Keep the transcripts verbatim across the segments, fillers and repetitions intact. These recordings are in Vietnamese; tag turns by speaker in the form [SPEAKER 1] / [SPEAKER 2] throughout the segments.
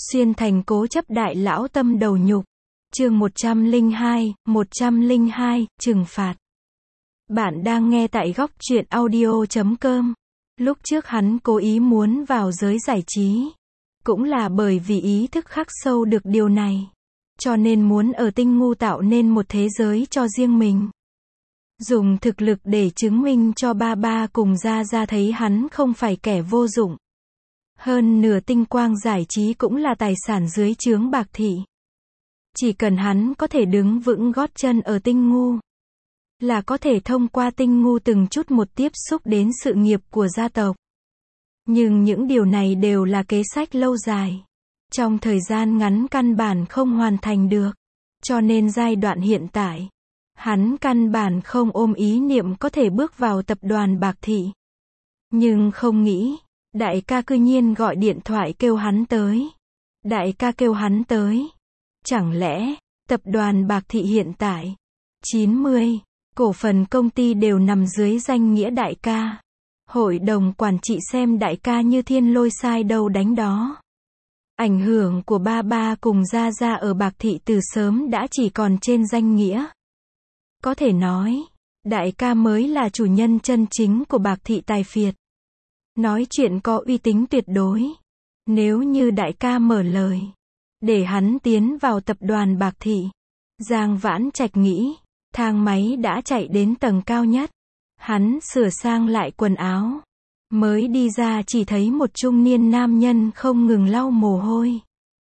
[SPEAKER 1] Xuyên thành cố chấp đại lão tâm đầu nhục. Chương một trăm lẻ hai, một trăm lẻ hai, trừng phạt. Bạn đang nghe tại góc truyện audio chấm com. Lúc trước hắn cố ý muốn vào giới giải trí, cũng là bởi vì ý thức khắc sâu được điều này, cho nên muốn ở tinh ngu tạo nên một thế giới cho riêng mình. Dùng thực lực để chứng minh cho ba ba cùng Gia Gia thấy hắn không phải kẻ vô dụng. Hơn nửa tinh quang giải trí cũng là tài sản dưới trướng Bạc Thị. Chỉ cần hắn có thể đứng vững gót chân ở tinh ngu, là có thể thông qua tinh ngu từng chút một tiếp xúc đến sự nghiệp của gia tộc. Nhưng những điều này đều là kế sách lâu dài. Trong thời gian ngắn căn bản không hoàn thành được. Cho nên giai đoạn hiện tại, hắn căn bản không ôm ý niệm có thể bước vào tập đoàn Bạc Thị. Nhưng không nghĩ, đại ca cư nhiên gọi điện thoại kêu hắn tới. Đại ca kêu hắn tới. Chẳng lẽ, tập đoàn Bạc Thị hiện tại, chín mươi, cổ phần công ty đều nằm dưới danh nghĩa đại ca. Hội đồng quản trị xem đại ca như thiên lôi sai đâu đánh đó. Ảnh hưởng của ba ba cùng Gia Gia ở Bạc Thị từ sớm đã chỉ còn trên danh nghĩa. Có thể nói, đại ca mới là chủ nhân chân chính của Bạc Thị tài phiệt. Nói chuyện có uy tín tuyệt đối. Nếu như đại ca mở lời, để hắn tiến vào tập đoàn Bạc Thị, Giang Vãn Trạch nghĩ, thang máy đã chạy đến tầng cao nhất. Hắn sửa sang lại quần áo, mới đi ra chỉ thấy một trung niên nam nhân không ngừng lau mồ hôi.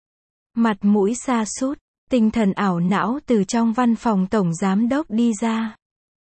[SPEAKER 1] Mặt mũi sa sút, tinh thần ảo não từ trong văn phòng tổng giám đốc đi ra.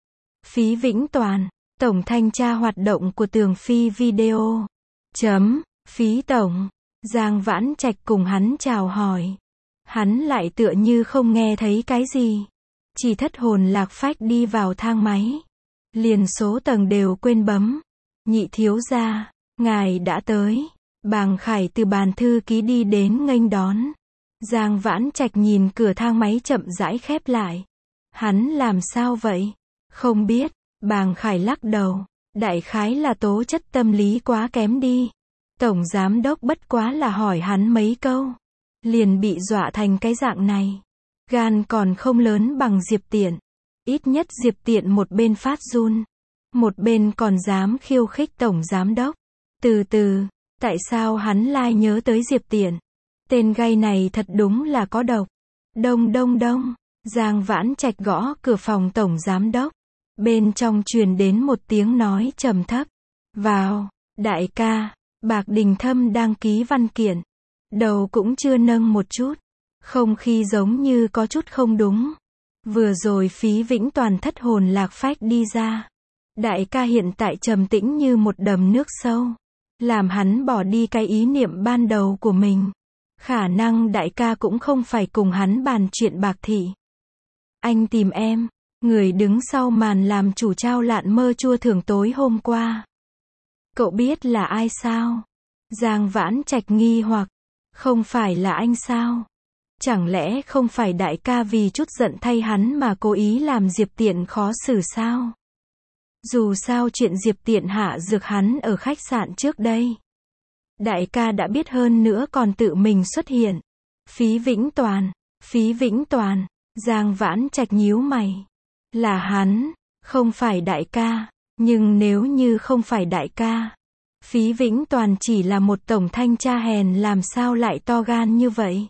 [SPEAKER 1] Phí Vĩnh Toàn, tổng thanh tra hoạt động của Tường Phi Video. Chấm, Phí tổng. Giang Vãn Trạch cùng hắn chào hỏi. Hắn lại tựa như không nghe thấy cái gì. Chỉ thất hồn lạc phách đi vào thang máy. Liền số tầng đều quên bấm. Nhị thiếu gia, ngài đã tới. Bàng Khải từ bàn thư ký đi đến nghênh đón. Giang Vãn Trạch nhìn cửa thang máy chậm rãi khép lại. Hắn làm sao vậy? Không biết. Bàng Khải lắc đầu. Đại khái là tố chất tâm lý quá kém đi. Tổng giám đốc bất quá là hỏi hắn mấy câu, liền bị dọa thành cái dạng này. Gan còn không lớn bằng Diệp Tiện. Ít nhất Diệp Tiện một bên phát run, một bên còn dám khiêu khích tổng giám đốc. Từ từ, tại sao hắn lại nhớ tới Diệp Tiện? Tên gay này thật đúng là có độc. Đông đông đông, Giang Vãn Trạch gõ cửa phòng tổng giám đốc. Bên trong truyền đến một tiếng nói trầm thấp. Vào, đại ca. Bạc Đình Thâm đang ký văn kiện. Đầu cũng chưa nâng một chút. Không khí giống như có chút không đúng. Vừa rồi Phí Vĩnh Toàn thất hồn lạc phách đi ra. Đại ca hiện tại trầm tĩnh như một đầm nước sâu. Làm hắn bỏ đi cái ý niệm ban đầu của mình. Khả năng đại ca cũng không phải cùng hắn bàn chuyện Bạc Thị. Anh tìm em. Người đứng sau màn làm chủ trao lạn mơ chua thưởng tối hôm qua. Cậu biết là ai sao? Giang Vãn Trạch nghi hoặc. Không phải là anh sao? Chẳng lẽ không phải đại ca vì chút giận thay hắn mà cố ý làm Diệp Tiện khó xử sao? Dù sao chuyện Diệp Tiện hạ dược hắn ở khách sạn trước đây, đại ca đã biết hơn nữa còn tự mình xuất hiện. Phí Vĩnh Toàn, Phí Vĩnh Toàn, Giang Vãn Trạch nhíu mày. Là hắn, không phải đại ca. Nhưng nếu như không phải đại ca, Phí Vĩnh Toàn chỉ là một tổng thanh tra hèn làm sao lại to gan như vậy?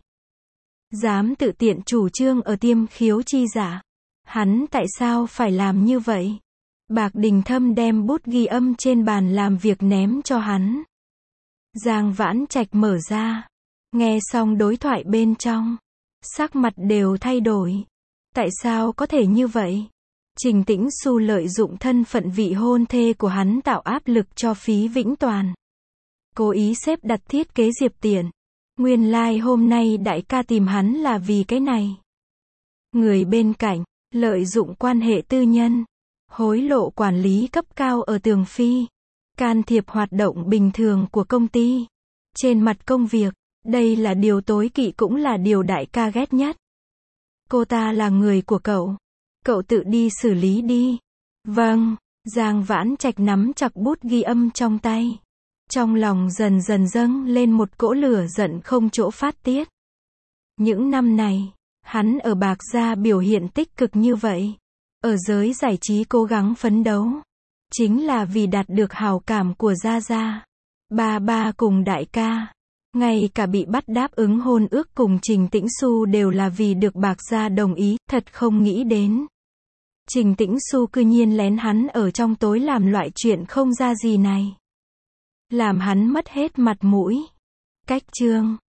[SPEAKER 1] Dám tự tiện chủ trương ở Tiêm Khiếu chi giả. Hắn tại sao phải làm như vậy? Bạc Đình Thâm đem bút ghi âm trên bàn làm việc ném cho hắn. Giang Vãn Trạch mở ra. Nghe xong đối thoại bên trong. Sắc mặt đều thay đổi. Tại sao có thể như vậy? Trình Tĩnh Xu lợi dụng thân phận vị hôn thê của hắn tạo áp lực cho Phí Vĩnh Toàn. Cố ý xếp đặt thiết kế Diệp Tiện. Nguyên lai like hôm nay đại ca tìm hắn là vì cái này. Người bên cạnh, lợi dụng quan hệ tư nhân, hối lộ quản lý cấp cao ở Tường Phi, can thiệp hoạt động bình thường của công ty. Trên mặt công việc, đây là điều tối kỵ cũng là điều đại ca ghét nhất. Cô ta là người của cậu. Cậu tự đi xử lý đi. Vâng, Giang Vãn Trạch nắm chặt bút ghi âm trong tay. Trong lòng dần dần dâng lên một cỗ lửa giận không chỗ phát tiết. Những năm này, hắn ở Bạc Gia biểu hiện tích cực như vậy. Ở giới giải trí cố gắng phấn đấu. Chính là vì đạt được hào cảm của Gia Gia. Ba ba cùng đại ca. Ngay cả bị bắt đáp ứng hôn ước cùng Trình Tĩnh Xu đều là vì được Bạc Gia đồng ý, thật không nghĩ đến. Trình Tĩnh Xu cư nhiên lén hắn ở trong tối làm loại chuyện không ra gì này. Làm hắn mất hết mặt mũi. Cách chương